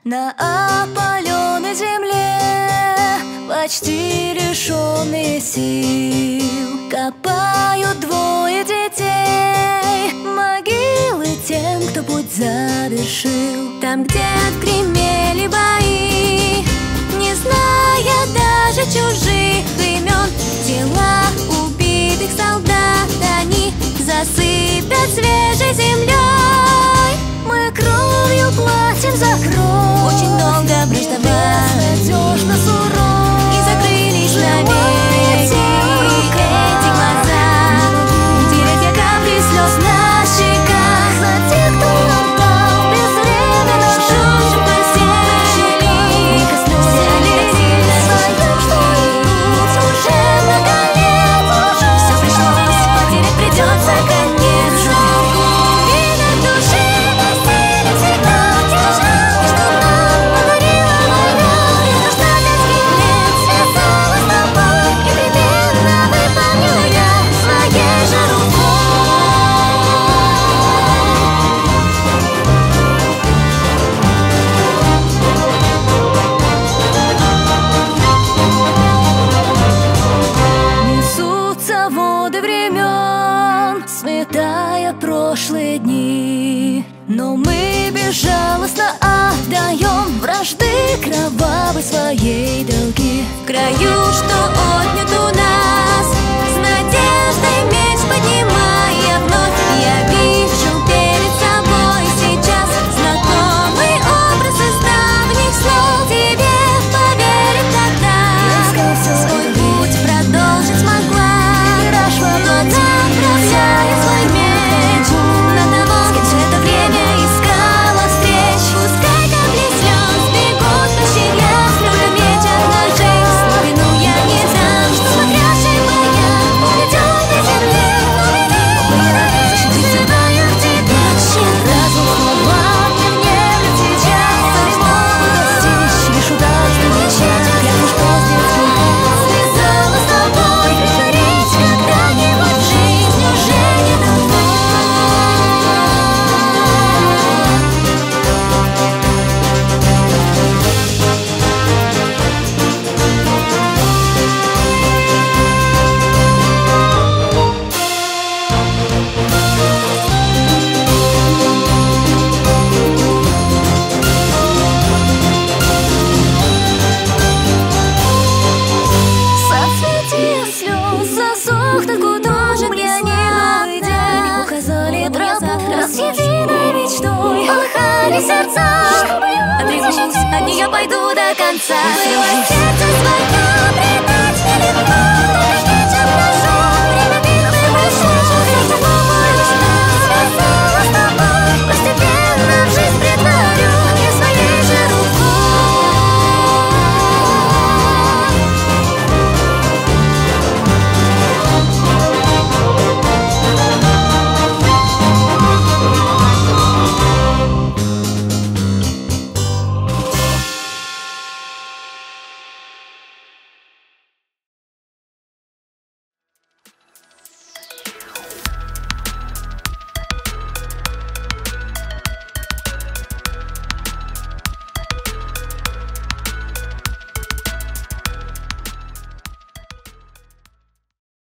На опаленной земле, почти лишенные сил, копают двое детей могилы тем, кто путь завершил. Там, где отгремели бои, не зная даже чужих имен, тела убитых солдат они засыпят свежей землей. Мы кровью платим за кровь, очень долго враждовали, безнадежно суров, и закрылись навеки эти глаза, терять капли слез на щеках за тех, кто отдал безвременно жизнь по силе. Не коснулся летит своим, что путь уже много лет, все пришлось потерять, придется конец. Сметая прошлые дни, но мы безжалостно отдаем вражды кровавой своей долги. В краю, что отнят у нас, с надеждой меч поднимая вновь, я вижу перед собой сейчас знакомый образ из давних слов. Тебе поверить тогда, свой путь продолжить смогла. Бросая свой меч на того, с кем все это время искала встреч. Пускай капли слез бегут по щелям, слюля метят ножей, спину я не дам, что смотрящий моя улетет на земле. Зазываю к тебе щит, разум слова мне внемлет сейчас. Достичь лишь удастся начать, клятву, что с детства связала с тобой, повторить когда-нибудь жизнь уже не дано. Соцветия слез засохнут гудожек, где не уйдя, указали тропу, раз единой мечтой полыхали сердца. Отрекусь, от нее пойду до конца. Было сердце свое предать.